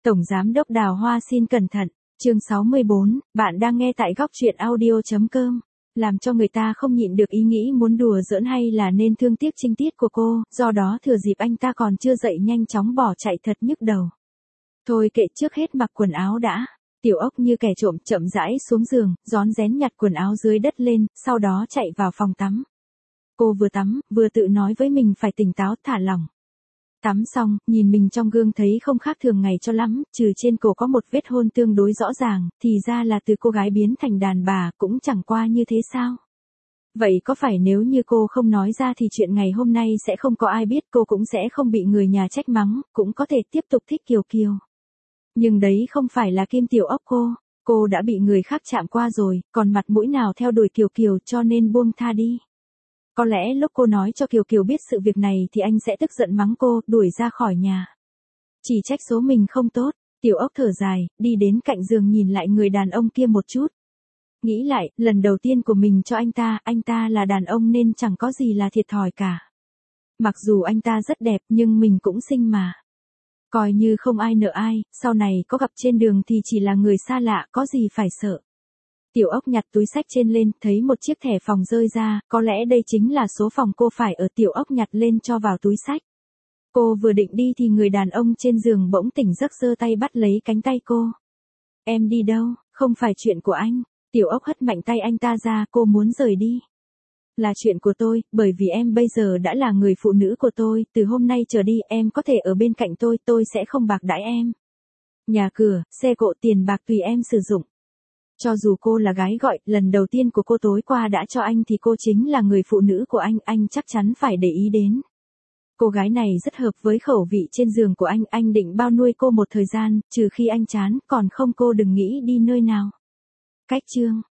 Tổng Giám đốc Đào Hoa xin cẩn thận. Chương 64, bạn đang nghe tại góc truyện audio.com. Làm cho người ta không nhịn được ý nghĩ muốn đùa giỡn hay là nên thương tiếc trinh tiết của cô, do đó thừa dịp anh ta còn chưa dậy nhanh chóng bỏ chạy thật nhức đầu. Thôi kệ, trước hết mặc quần áo đã. Tiểu Ốc như kẻ trộm chậm rãi xuống giường, rón rén nhặt quần áo dưới đất lên, sau đó chạy vào phòng tắm. Cô vừa tắm, vừa tự nói với mình phải tỉnh táo, thả lỏng. Tắm xong, nhìn mình trong gương thấy không khác thường ngày cho lắm, trừ trên cổ có một vết hôn tương đối rõ ràng, thì ra là từ cô gái biến thành đàn bà, cũng chẳng qua như thế sao. Vậy có phải nếu như cô không nói ra thì chuyện ngày hôm nay sẽ không có ai biết, cô cũng sẽ không bị người nhà trách mắng, cũng có thể tiếp tục thích Kiều Kiều. Nhưng đấy không phải là Kim Tiểu Ốc cô đã bị người khác chạm qua rồi, còn mặt mũi nào theo đuổi Kiều Kiều, cho nên buông tha đi. Có lẽ lúc cô nói cho Kiều Kiều biết sự việc này thì anh sẽ tức giận mắng cô, đuổi ra khỏi nhà. Chỉ trách số mình không tốt. Tiểu Ốc thở dài, đi đến cạnh giường nhìn lại người đàn ông kia một chút. Nghĩ lại, lần đầu tiên của mình cho anh ta là đàn ông nên chẳng có gì là thiệt thòi cả. Mặc dù anh ta rất đẹp nhưng mình cũng xinh mà. Coi như không ai nợ ai, sau này có gặp trên đường thì chỉ là người xa lạ, có gì phải sợ. Tiểu Ốc nhặt túi xách trên lên, thấy một chiếc thẻ phòng rơi ra, có lẽ đây chính là số phòng cô phải ở. Tiểu Ốc nhặt lên cho vào túi xách. Cô vừa định đi thì người đàn ông trên giường bỗng tỉnh giấc, giơ tay bắt lấy cánh tay cô. Em đi đâu, không phải chuyện của anh. Tiểu Ốc hất mạnh tay anh ta ra, cô muốn rời đi. Là chuyện của tôi, bởi vì em bây giờ đã là người phụ nữ của tôi, từ hôm nay trở đi em có thể ở bên cạnh tôi sẽ không bạc đãi em. Nhà cửa, xe cộ, tiền bạc tùy em sử dụng. Cho dù cô là gái gọi, lần đầu tiên của cô tối qua đã cho anh thì cô chính là người phụ nữ của anh chắc chắn phải để ý đến. Cô gái này rất hợp với khẩu vị trên giường của anh định bao nuôi cô một thời gian, trừ khi anh chán, còn không cô đừng nghĩ đi nơi nào. Cách chương